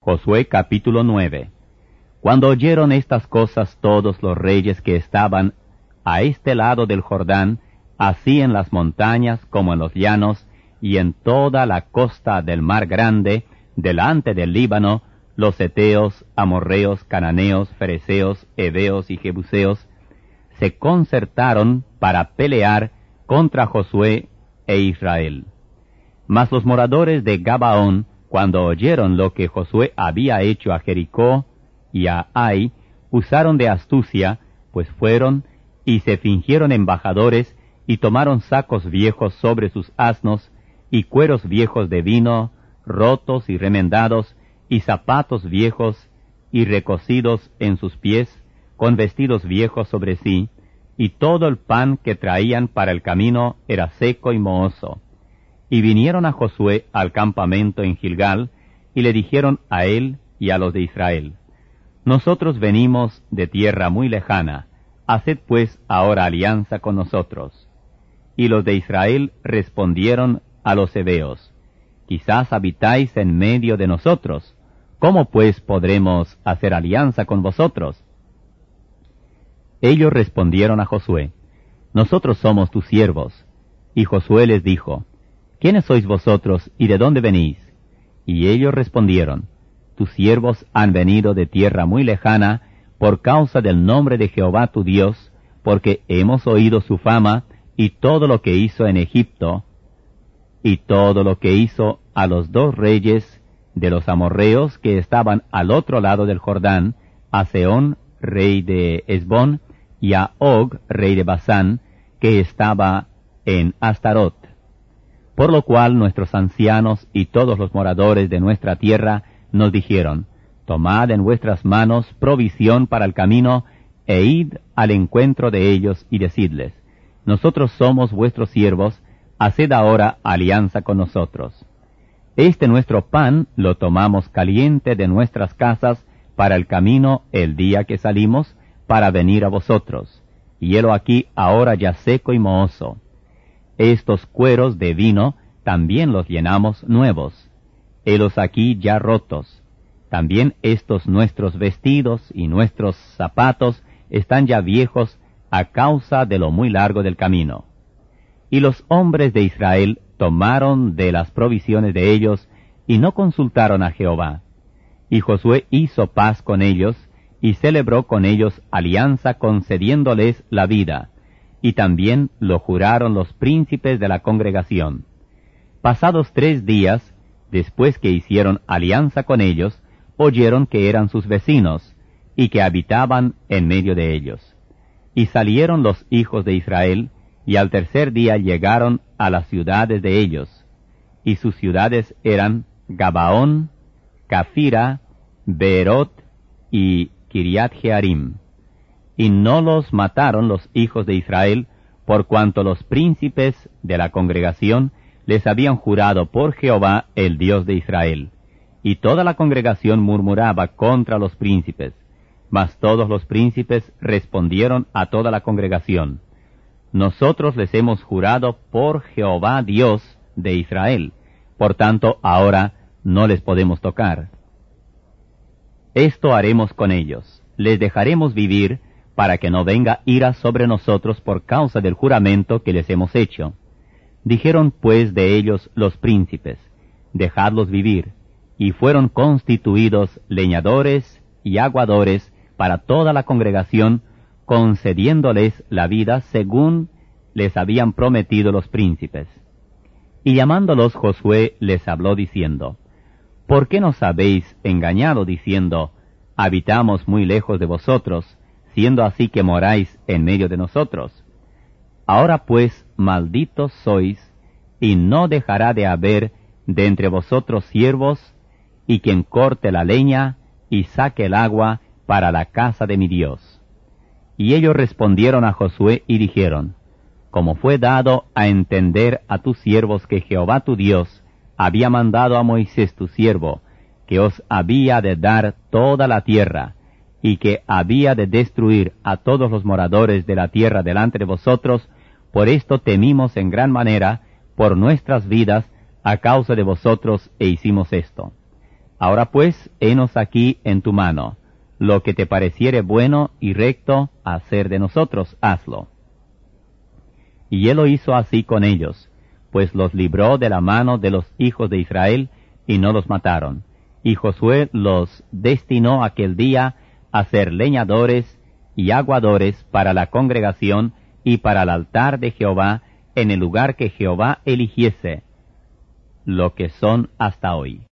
Josué capítulo 9. Cuando oyeron estas cosas todos los reyes que estaban a este lado del Jordán, así en las montañas como en los llanos, y en toda la costa del mar grande, delante del Líbano, los heteos, amorreos, cananeos, fereceos, heveos y jebuseos, se concertaron para pelear contra Josué e Israel. Mas los moradores de Gabaón, cuando oyeron lo que Josué había hecho a Jericó y a Ai, usaron de astucia, pues fueron y se fingieron embajadores, y tomaron sacos viejos sobre sus asnos, y cueros viejos de vino, rotos y remendados, y zapatos viejos, y recocidos en sus pies, con vestidos viejos sobre sí, y todo el pan que traían para el camino era seco y mohoso. Y vinieron a Josué al campamento en Gilgal, y le dijeron a él y a los de Israel: Nosotros venimos de tierra muy lejana, haced pues ahora alianza con nosotros. Y los de Israel respondieron a los heveos: Quizás habitáis en medio de nosotros, ¿cómo pues podremos hacer alianza con vosotros? Ellos respondieron a Josué: Nosotros somos tus siervos. Y Josué les dijo: ¿Quiénes sois vosotros y de dónde venís? Y ellos respondieron: Tus siervos han venido de tierra muy lejana, por causa del nombre de Jehová tu Dios, porque hemos oído su fama, y todo lo que hizo en Egipto, y todo lo que hizo a los dos reyes de los amorreos que estaban al otro lado del Jordán, a Sehón, rey de Hesbón, y a Og, rey de Basán, que estaba en Astarot. Por lo cual nuestros ancianos y todos los moradores de nuestra tierra nos dijeron: Tomad en vuestras manos provisión para el camino, e id al encuentro de ellos, y decidles: Nosotros somos vuestros siervos, haced ahora alianza con nosotros. Este nuestro pan lo tomamos caliente de nuestras casas para el camino el día que salimos, para venir a vosotros, y helo aquí ahora ya seco y mohoso. Estos cueros de vino también los llenamos nuevos, helos aquí ya rotos. También estos nuestros vestidos y nuestros zapatos están ya viejos a causa de lo muy largo del camino. Y los hombres de Israel tomaron de las provisiones de ellos, y no consultaron a Jehová. Y Josué hizo paz con ellos, y celebró con ellos alianza, concediéndoles la vida, y también lo juraron los príncipes de la congregación. Pasados 3 días, después que hicieron alianza con ellos, oyeron que eran sus vecinos, y que habitaban en medio de ellos. Y salieron los hijos de Israel, y al 3er día llegaron a las ciudades de ellos, y sus ciudades eran Gabaón, Cafira, Beerot y Kiriat Jearim. Y no los mataron los hijos de Israel, por cuanto los príncipes de la congregación les habían jurado por Jehová el Dios de Israel. Y toda la congregación murmuraba contra los príncipes, mas todos los príncipes respondieron a toda la congregación: Nosotros les hemos jurado por Jehová Dios de Israel, por tanto ahora no les podemos tocar. Esto haremos con ellos: les dejaremos vivir, para que no venga ira sobre nosotros por causa del juramento que les hemos hecho. Dijeron pues de ellos los príncipes: Dejadlos vivir. Y fueron constituidos leñadores y aguadores para toda la congregación, concediéndoles la vida según les habían prometido los príncipes. Y llamándolos Josué les habló diciendo: ¿Por qué nos habéis engañado diciendo: Habitamos muy lejos de vosotros, siendo así que moráis en medio de nosotros? Ahora pues malditos sois, y no dejará de haber de entre vosotros siervos, y quien corte la leña y saque el agua para la casa de mi Dios. Y ellos respondieron a Josué y dijeron: Como fue dado a entender a tus siervos que Jehová tu Dios había mandado a Moisés tu siervo, que os había de dar toda la tierra, y que había de destruir a todos los moradores de la tierra delante de vosotros, por esto temimos en gran manera por nuestras vidas a causa de vosotros, e hicimos esto. Ahora pues, henos aquí en tu mano. Lo que te pareciere bueno y recto hacer de nosotros, hazlo. Y él lo hizo así con ellos, pues los libró de la mano de los hijos de Israel, y no los mataron. Y Josué los destinó aquel día a ser leñadores y aguadores para la congregación y para el altar de Jehová en el lugar que Jehová eligiese, lo que son hasta hoy.